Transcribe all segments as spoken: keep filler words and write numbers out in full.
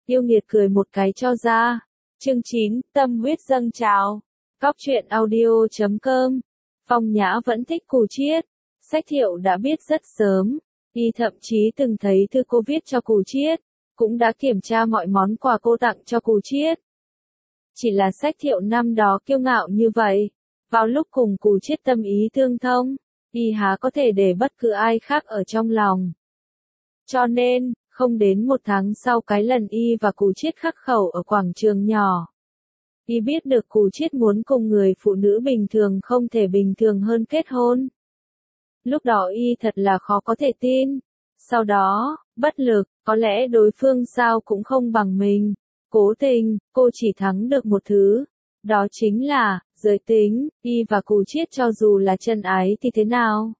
Yêu nghiệt cười một cái cho ra. Chương chín, tâm huyết dâng trào. Cóc truyện audio chấm com. Phong Nhã vẫn thích Cù Chiết. Sách Thiệu đã biết rất sớm. Y thậm chí từng thấy thư cô viết cho Cù Chiết. Cũng đã kiểm tra mọi món quà cô tặng cho Cù Chiết. Chỉ là Sách Thiệu năm đó kiêu ngạo như vậy. Vào lúc cùng Cù Chiết tâm ý tương thông, y há có thể để bất cứ ai khác ở trong lòng. Cho nên, không đến một tháng sau cái lần y và Cù Chiết khắc khẩu ở quảng trường nhỏ, y biết được Cù Chiết muốn cùng người phụ nữ bình thường không thể bình thường hơn kết hôn. Lúc đó y thật là khó có thể tin. Sau đó, bất lực, có lẽ đối phương sao cũng không bằng mình. Cố tình, cô chỉ thắng được một thứ. Đó chính là, giới tính, y và Cù Chiết cho dù là chân ái thì thế nào?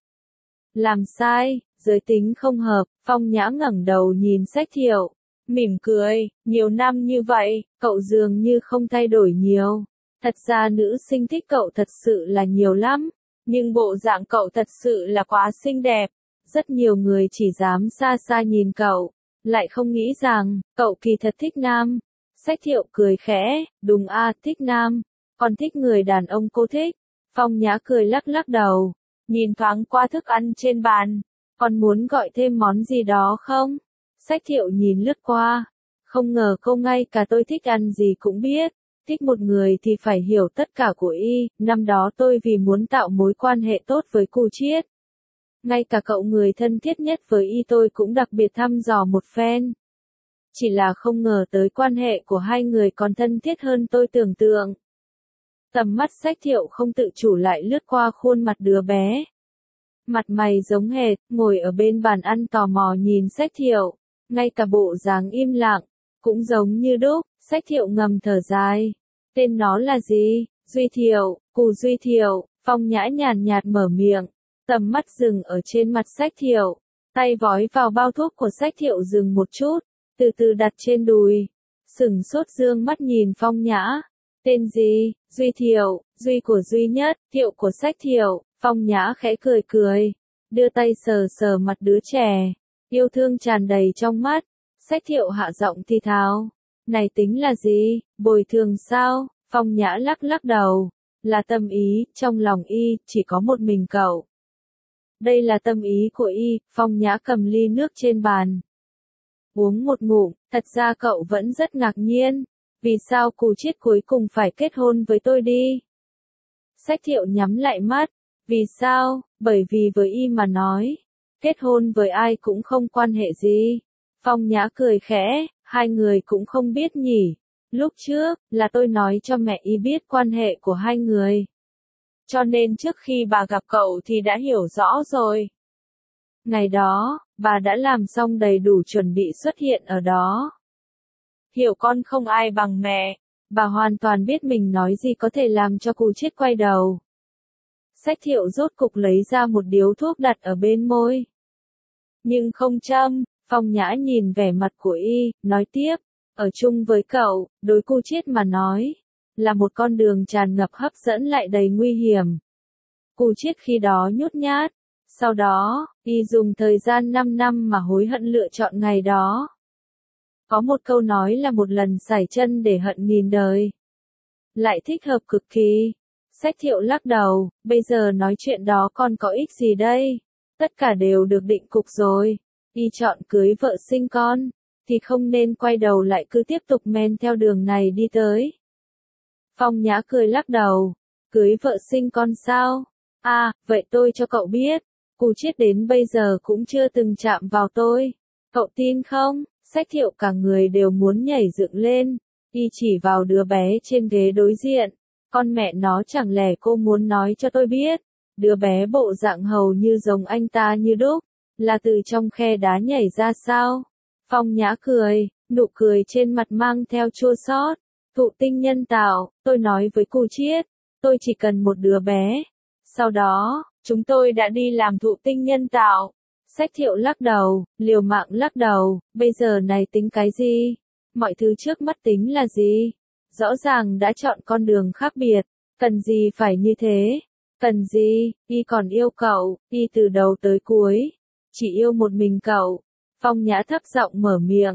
Làm sai, giới tính không hợp. Phong Nhã ngẩng đầu nhìn Sách Thiệu, mỉm cười, nhiều năm như vậy, cậu dường như không thay đổi nhiều. Thật ra nữ sinh thích cậu thật sự là nhiều lắm, nhưng bộ dạng cậu thật sự là quá xinh đẹp. Rất nhiều người chỉ dám xa xa nhìn cậu, lại không nghĩ rằng, cậu kỳ thật thích nam. Sách Thiệu cười khẽ, đúng a, thích nam, còn thích người đàn ông cô thích. Phong Nhã cười lắc lắc đầu, nhìn thoáng qua thức ăn trên bàn, còn muốn gọi thêm món gì đó không? Sách Thiệu nhìn lướt qua, không ngờ cô ngay cả tôi thích ăn gì cũng biết. Thích một người thì phải hiểu tất cả của y, năm đó tôi vì muốn tạo mối quan hệ tốt với Cù Chiết. Ngay cả cậu người thân thiết nhất với y tôi cũng đặc biệt thăm dò một phen. Chỉ là không ngờ tới quan hệ của hai người còn thân thiết hơn tôi tưởng tượng. Tầm mắt Sách Thiệu không tự chủ lại lướt qua khuôn mặt đứa bé. Mặt mày giống hệt, ngồi ở bên bàn ăn tò mò nhìn Sách Thiệu, ngay cả bộ dáng im lặng, cũng giống như đúc. Sách Thiệu ngầm thở dài. Tên nó là gì? Duy Thiệu, Cù Duy Thiệu. Phong Nhã nhàn nhạt mở miệng, tầm mắt dừng ở trên mặt Sách Thiệu, tay vói vào bao thuốc của Sách Thiệu dừng một chút, từ từ đặt trên đùi, sửng sốt dương mắt nhìn Phong Nhã. Tên gì? Duy Thiệu, Duy của duy nhất, Thiệu của Sách Thiệu. Phong Nhã khẽ cười cười, đưa tay sờ sờ mặt đứa trẻ, yêu thương tràn đầy trong mắt. Sách Thiệu hạ giọng thì thào, này tính là gì, bồi thường sao? Phong Nhã lắc lắc đầu, là tâm ý, trong lòng y, chỉ có một mình cậu. Đây là tâm ý của y. Phong Nhã cầm ly nước trên bàn, uống một ngụm. Thật ra cậu vẫn rất ngạc nhiên, vì sao Cù Chiết cuối cùng phải kết hôn với tôi đi? Sách Thiệu nhắm lại mắt, vì sao? Bởi vì với y mà nói, kết hôn với ai cũng không quan hệ gì. Phong Nhã cười khẽ, hai người cũng không biết nhỉ. Lúc trước, là tôi nói cho mẹ y biết quan hệ của hai người. Cho nên trước khi bà gặp cậu thì đã hiểu rõ rồi. Ngày đó, bà đã làm xong đầy đủ chuẩn bị xuất hiện ở đó. Hiểu con không ai bằng mẹ. Bà hoàn toàn biết mình nói gì có thể làm cho Cù Chiết quay đầu. Sách Thiệu rốt cục lấy ra một điếu thuốc đặt ở bên môi. Nhưng không châm. Phong Nhã nhìn vẻ mặt của y, nói tiếp, ở chung với cậu, đối Cù Chiết mà nói, là một con đường tràn ngập hấp dẫn lại đầy nguy hiểm. Cù Chiết khi đó nhút nhát, sau đó, y dùng thời gian năm năm mà hối hận lựa chọn ngày đó. Có một câu nói là một lần sải chân để hận nghìn đời. Lại thích hợp cực kỳ. Sách Thiệu lắc đầu, bây giờ nói chuyện đó còn có ích gì đây? Tất cả đều được định cục rồi. Y chọn cưới vợ sinh con, thì không nên quay đầu lại cứ tiếp tục men theo đường này đi tới. Phong Nhã cười lắc đầu, cưới vợ sinh con sao? À, vậy tôi cho cậu biết, Cù Chiết đến bây giờ cũng chưa từng chạm vào tôi. Cậu tin không? Sách Thiệu cả người đều muốn nhảy dựng lên, y chỉ vào đứa bé trên ghế đối diện. Con mẹ nó, chẳng lẽ cô muốn nói cho tôi biết, đứa bé bộ dạng hầu như giống anh ta như đúc, là từ trong khe đá nhảy ra sao? Phong Nhã cười, nụ cười trên mặt mang theo chua xót. Thụ tinh nhân tạo, tôi nói với Cù Chiết, tôi chỉ cần một đứa bé. Sau đó, chúng tôi đã đi làm thụ tinh nhân tạo. Sách Thiệu lắc đầu, liều mạng lắc đầu, bây giờ này tính cái gì? Mọi thứ trước mắt tính là gì? Rõ ràng đã chọn con đường khác biệt, cần gì phải như thế? Cần gì? Y còn yêu cậu, y từ đầu tới cuối, chỉ yêu một mình cậu. Phong Nhã thấp giọng mở miệng,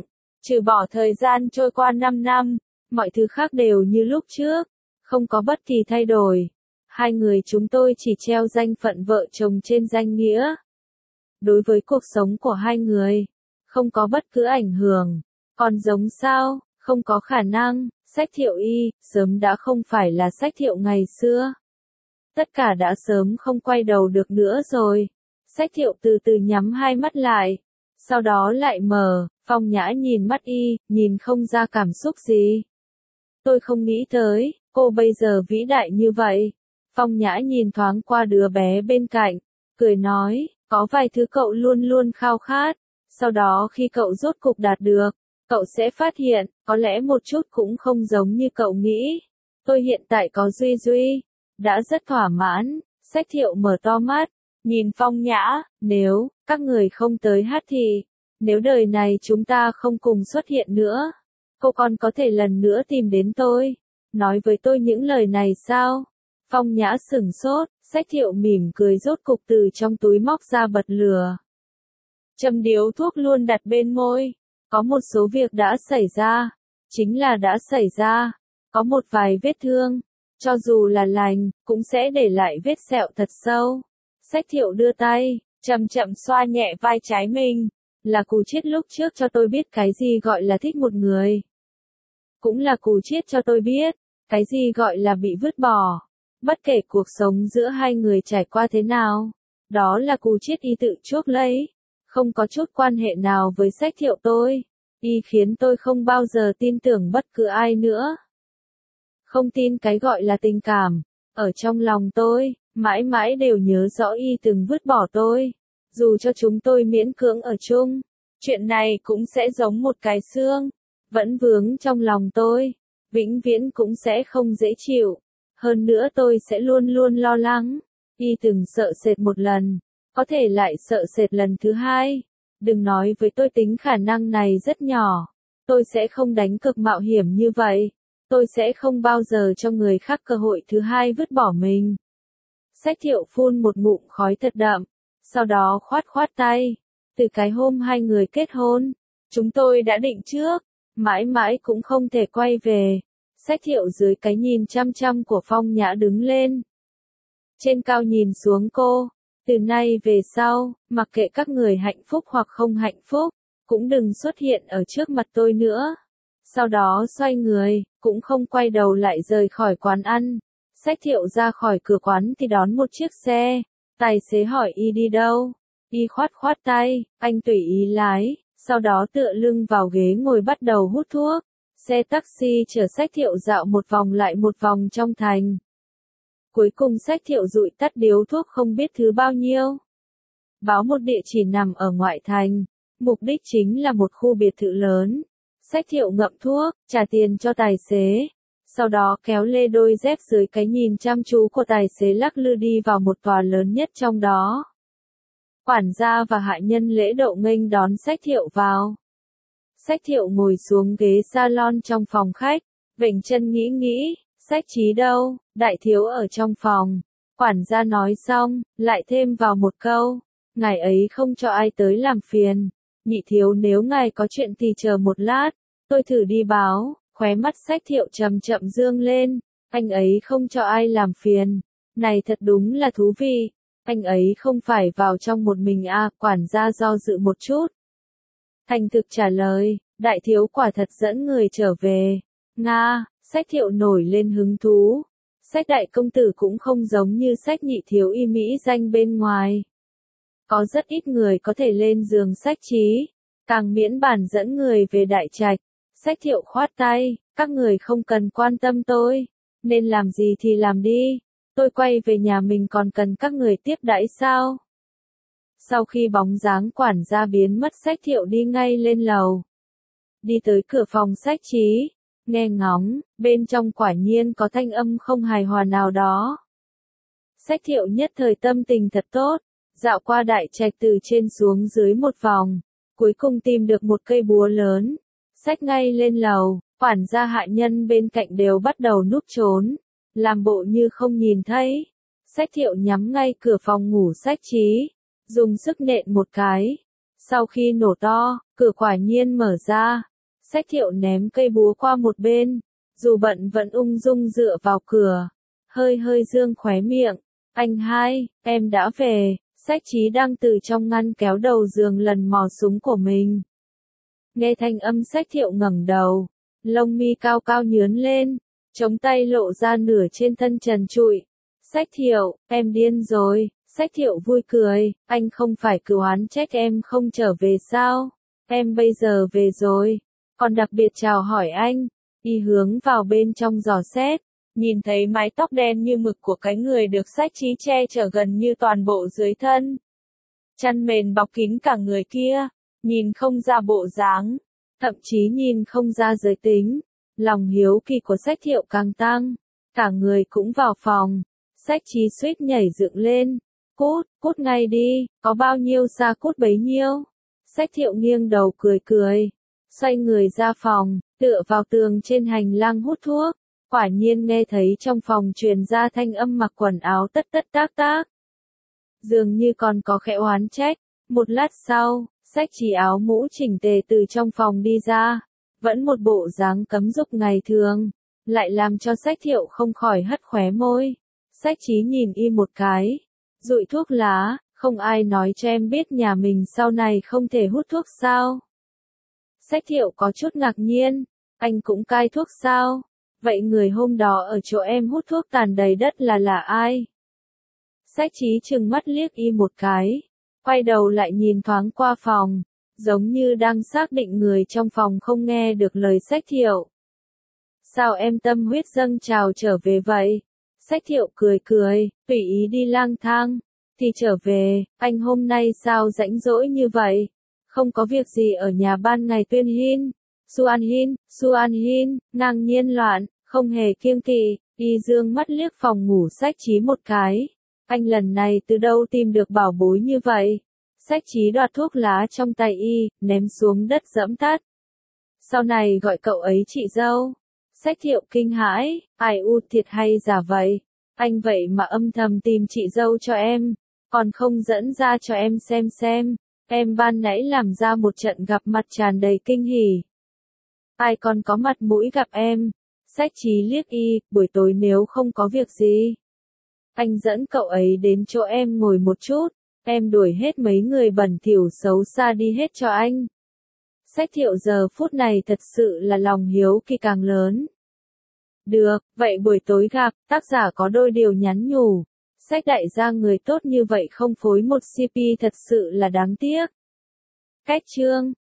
Trừ bỏ thời gian trôi qua năm năm, mọi thứ khác đều như lúc trước, không có bất kỳ thay đổi. Hai người chúng tôi chỉ treo danh phận vợ chồng trên danh nghĩa. Đối với cuộc sống của hai người, không có bất cứ ảnh hưởng. Còn giống sao, không có khả năng, Sách Thiệu Y, sớm đã không phải là Sách Thiệu ngày xưa. Tất cả đã sớm không quay đầu được nữa rồi. Sách Thiệu từ từ nhắm hai mắt lại, sau đó lại mở. Phong Nhã nhìn mắt y, nhìn không ra cảm xúc gì. Tôi không nghĩ tới, cô bây giờ vĩ đại như vậy. Phong Nhã nhìn thoáng qua đứa bé bên cạnh, cười nói, có vài thứ cậu luôn luôn khao khát. Sau đó khi cậu rốt cục đạt được, cậu sẽ phát hiện, có lẽ một chút cũng không giống như cậu nghĩ. Tôi hiện tại có Duy Duy, đã rất thỏa mãn. Sách Thiệu mở to mắt, nhìn Phong Nhã, nếu các người không tới hát thì, nếu đời này chúng ta không cùng xuất hiện nữa, cô còn có thể lần nữa tìm đến tôi, nói với tôi những lời này sao? Phong Nhã sửng sốt, Sách Thiệu mỉm cười rốt cục từ trong túi móc ra bật lửa. Châm điếu thuốc luôn đặt bên môi. Có một số việc đã xảy ra, chính là đã xảy ra. Có một vài vết thương, cho dù là lành, cũng sẽ để lại vết sẹo thật sâu. Sách Thiệu đưa tay, chậm chậm xoa nhẹ vai trái mình. Là Cù Chiết lúc trước cho tôi biết cái gì gọi là thích một người. Cũng là Cù Chiết cho tôi biết, cái gì gọi là bị vứt bỏ. Bất kể cuộc sống giữa hai người trải qua thế nào, đó là Cù Chiết y tự chuốc lấy. Không có chút quan hệ nào với Sách Thiệu tôi. Y khiến tôi không bao giờ tin tưởng bất cứ ai nữa. Không tin cái gọi là tình cảm. Ở trong lòng tôi, mãi mãi đều nhớ rõ y từng vứt bỏ tôi. Dù cho chúng tôi miễn cưỡng ở chung, chuyện này cũng sẽ giống một cái xương, vẫn vướng trong lòng tôi, vĩnh viễn cũng sẽ không dễ chịu. Hơn nữa tôi sẽ luôn luôn lo lắng. Y từng sợ sệt một lần, có thể lại sợ sệt lần thứ hai. Đừng nói với tôi tính khả năng này rất nhỏ. Tôi sẽ không đánh cược mạo hiểm như vậy. Tôi sẽ không bao giờ cho người khác cơ hội thứ hai vứt bỏ mình. Sách Thiệu phun một ngụm khói thật đậm, sau đó khoát khoát tay. Từ cái hôm hai người kết hôn, chúng tôi đã định trước, mãi mãi cũng không thể quay về. Sách Thiệu dưới cái nhìn chăm chăm của Phong Nhã đứng lên. Trên cao nhìn xuống cô, từ nay về sau, mặc kệ các người hạnh phúc hoặc không hạnh phúc, cũng đừng xuất hiện ở trước mặt tôi nữa. Sau đó xoay người, cũng không quay đầu lại rời khỏi quán ăn. Sách Thiệu ra khỏi cửa quán thì đón một chiếc xe. Tài xế hỏi y đi đâu. Y khoát khoát tay, anh tùy ý lái, sau đó tựa lưng vào ghế ngồi bắt đầu hút thuốc. Xe taxi chở Sách Thiệu dạo một vòng lại một vòng trong thành. Cuối cùng Sách Thiệu dụi tắt điếu thuốc không biết thứ bao nhiêu. Báo một địa chỉ nằm ở ngoại thành. Mục đích chính là một khu biệt thự lớn. Sách Thiệu ngậm thuốc, trả tiền cho tài xế. Sau đó kéo lê đôi dép dưới cái nhìn chăm chú của tài xế lắc lư đi vào một tòa lớn nhất trong đó. Quản gia và hạ nhân lễ độ nghênh đón Sách Thiệu vào. Sách Thiệu ngồi xuống ghế salon trong phòng khách, vểnh chân nghĩ nghĩ, Sách Chí đâu, đại thiếu ở trong phòng. Quản gia nói xong, lại thêm vào một câu, ngài ấy không cho ai tới làm phiền. Nhị thiếu nếu ngài có chuyện thì chờ một lát, tôi thử đi báo. Khóe mắt Sách Thiệu chậm chậm dương lên, anh ấy không cho ai làm phiền. Này thật đúng là thú vị, anh ấy không phải vào trong một mình à, quản gia do dự một chút. Thành thực trả lời, đại thiếu quả thật dẫn người trở về. Nga, Sách Thiệu nổi lên hứng thú. Sách đại công tử cũng không giống như Sách nhị thiếu y mỹ danh bên ngoài. Có rất ít người có thể lên giường Sách Chí, càng miễn bản dẫn người về đại trạch. Sách Thiệu khoát tay, các người không cần quan tâm tôi, nên làm gì thì làm đi, tôi quay về nhà mình còn cần các người tiếp đãi sao? Sau khi bóng dáng quản gia biến mất Sách Thiệu đi ngay lên lầu. Đi tới cửa phòng Sách Chí, nghe ngóng, bên trong quả nhiên có thanh âm không hài hòa nào đó. Sách Thiệu nhất thời tâm tình thật tốt, dạo qua đại trạch từ trên xuống dưới một vòng, cuối cùng tìm được một cây búa lớn. Xách ngay lên lầu, quản gia hạ nhân bên cạnh đều bắt đầu núp trốn, làm bộ như không nhìn thấy. Sách Thiệu nhắm ngay cửa phòng ngủ Sách Chí, dùng sức nện một cái. Sau khi nổ to, cửa quả nhiên mở ra. Sách Thiệu ném cây búa qua một bên, dù bận vẫn ung dung dựa vào cửa, hơi hơi dương khóe miệng. Anh hai, em đã về. Sách Chí đang từ trong ngăn kéo đầu giường lần mò súng của mình. Nghe thanh âm Sách Thiệu ngẩng đầu, lông mi cao cao nhướn lên, chống tay lộ ra nửa trên thân trần trụi. Sách Thiệu, em điên rồi. Sách Thiệu vui cười, anh không phải cứ oán trách em không trở về sao? Em bây giờ về rồi, còn đặc biệt chào hỏi anh. Y hướng vào bên trong dò xét, nhìn thấy mái tóc đen như mực của cái người được Sách Chí che chở gần như toàn bộ dưới thân. Chăn mền bọc kín cả người kia, nhìn không ra bộ dáng, thậm chí nhìn không ra giới tính. Lòng hiếu kỳ của Sách Thiệu càng tăng, cả người cũng vào phòng. Sách Chí suýt nhảy dựng lên. Cút, cút ngay đi, có bao nhiêu xa cút bấy nhiêu. Sách Thiệu nghiêng đầu cười cười, xoay người ra phòng, tựa vào tường trên hành lang hút thuốc. Quả nhiên nghe thấy trong phòng truyền ra thanh âm mặc quần áo tất tất tác tác. Dường như còn có khẽ oán trách. Một lát sau, Sách Chí áo mũ chỉnh tề từ trong phòng đi ra, vẫn một bộ dáng cấm dục ngày thường, lại làm cho Sách Thiệu không khỏi hất khóe môi. Sách Chí nhìn y một cái, dụi thuốc lá, không ai nói cho em biết nhà mình sau này không thể hút thuốc sao? Sách Thiệu có chút ngạc nhiên, anh cũng cai thuốc sao? Vậy người hôm đó ở chỗ em hút thuốc tàn đầy đất là là ai? Sách Chí trừng mắt liếc y một cái, quay đầu lại nhìn thoáng qua phòng, giống như đang xác định người trong phòng không nghe được lời Sách Thiệu. Sao em tâm huyết dâng trào trở về vậy? Sách Thiệu cười cười, tùy ý đi lang thang, thì trở về. Anh hôm nay sao rãnh rỗi như vậy? Không có việc gì ở nhà ban ngày tuyên hin. Suan hin, Suan hin, ngang nhiên loạn, không hề kiêng kỵ. Y dương mắt liếc phòng ngủ Sách Chí một cái. Anh lần này từ đâu tìm được bảo bối như vậy? Sách Chí đoạt thuốc lá trong tay y, ném xuống đất dẫm tắt. Sau này gọi cậu ấy chị dâu. Sách Thiệu kinh hãi, ai u thiệt hay giả vậy? Anh vậy mà âm thầm tìm chị dâu cho em, còn không dẫn ra cho em xem xem. Em ban nãy làm ra một trận gặp mặt tràn đầy kinh hỉ. Ai còn có mặt mũi gặp em? Sách Chí liếc y, buổi tối nếu không có việc gì, anh dẫn cậu ấy đến chỗ em ngồi một chút, em đuổi hết mấy người bẩn thỉu xấu xa đi hết cho anh. Sách Thiệu giờ phút này thật sự là lòng hiếu kỳ càng lớn. Được, vậy buổi tối gặp, tác giả có đôi điều nhắn nhủ. Sách đại gia người tốt như vậy không phối một xê pê thật sự là đáng tiếc. Cách chương